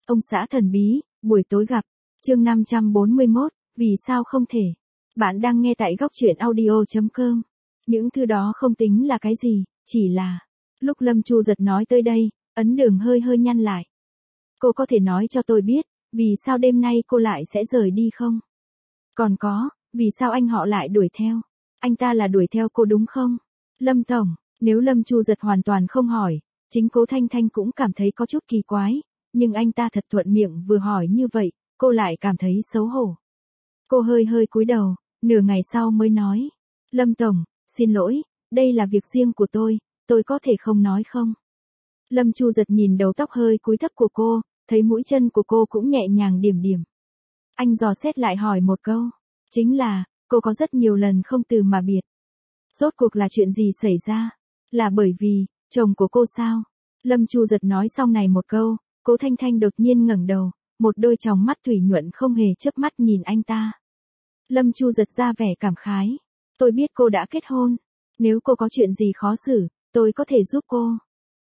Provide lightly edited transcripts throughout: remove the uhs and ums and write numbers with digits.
Ông xã thần bí, buổi tối gặp. Chương 541, vì sao không thể. Bạn đang nghe tại góc truyện audio.com. Những thứ đó không tính là cái gì, chỉ là. Lúc Lâm Chu Giật nói tới đây, ấn đường hơi hơi nhăn lại. Cô có thể nói cho tôi biết, vì sao đêm nay cô lại sẽ rời đi không? Còn có, vì sao anh họ lại đuổi theo? Anh ta là đuổi theo cô đúng không? Lâm Tổng, nếu Lâm Chu Giật hoàn toàn không hỏi, chính Cố Thanh Thanh cũng cảm thấy có chút kỳ quái, nhưng anh ta thật thuận miệng vừa hỏi như vậy, cô lại cảm thấy xấu hổ. Cô hơi hơi cúi đầu, nửa ngày sau mới nói. Lâm Tổng, xin lỗi, đây là việc riêng của tôi có thể không nói không? Lâm Chu Giật nhìn đầu tóc hơi cúi thấp của cô, thấy mũi chân của cô cũng nhẹ nhàng điểm điểm. Anh dò xét lại hỏi một câu, chính là, cô có rất nhiều lần không từ mà biệt. Rốt cuộc là chuyện gì xảy ra? Là bởi vì, chồng của cô sao? Lâm Chu Giật nói xong này một câu, Cố Thanh Thanh đột nhiên ngẩng đầu, một đôi tròng mắt thủy nhuận không hề chớp mắt nhìn anh ta. Lâm Chu Giật ra vẻ cảm khái. Tôi biết cô đã kết hôn. Nếu cô có chuyện gì khó xử, tôi có thể giúp cô.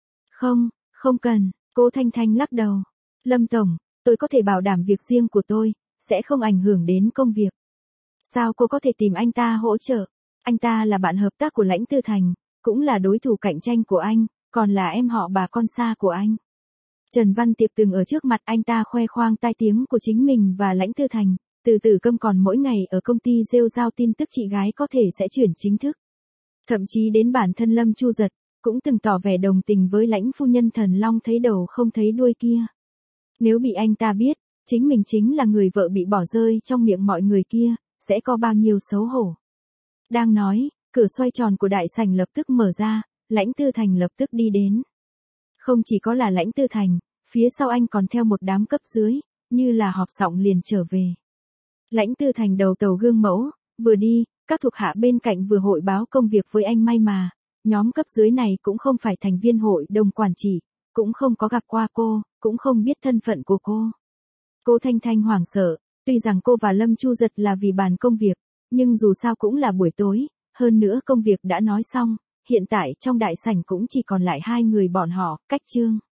Không cần, Cố Thanh Thanh lắc đầu. Lâm Tổng, tôi có thể bảo đảm việc riêng của tôi, sẽ không ảnh hưởng đến công việc. Sao cô có thể tìm anh ta hỗ trợ? Anh ta là bạn hợp tác của Lãnh Tư Thành, cũng là đối thủ cạnh tranh của anh, còn là em họ bà con xa của anh. Trần Văn Tiệp từng ở trước mặt anh ta khoe khoang tai tiếng của chính mình và Lãnh Tư Thành, từ từ câm còn mỗi ngày ở công ty rêu rao tin tức chị gái có thể sẽ chuyển chính thức. Thậm chí đến bản thân Lâm Chu Giật, cũng từng tỏ vẻ đồng tình với Lãnh phu nhân thần long thấy đầu không thấy đuôi kia. Nếu bị anh ta biết, chính mình chính là người vợ bị bỏ rơi trong miệng mọi người kia, sẽ có bao nhiêu xấu hổ. Đang nói, cửa xoay tròn của đại sảnh lập tức mở ra, Lãnh Tư Thành lập tức đi đến. Không chỉ có là Lãnh Tư Thành, phía sau anh còn theo một đám cấp dưới, như là họp giọng liền trở về. Lãnh Tư Thành đầu tàu gương mẫu, vừa đi, các thuộc hạ bên cạnh vừa hội báo công việc với anh, may mà nhóm cấp dưới này cũng không phải thành viên hội đồng quản trị, cũng không có gặp qua cô, cũng không biết thân phận của cô. Cố Thanh Thanh hoảng sợ, tuy rằng cô và Lâm Chu Giật là vì bàn công việc, nhưng dù sao cũng là buổi tối, hơn nữa công việc đã nói xong, hiện tại trong đại sảnh cũng chỉ còn lại hai người bọn họ, cách chương.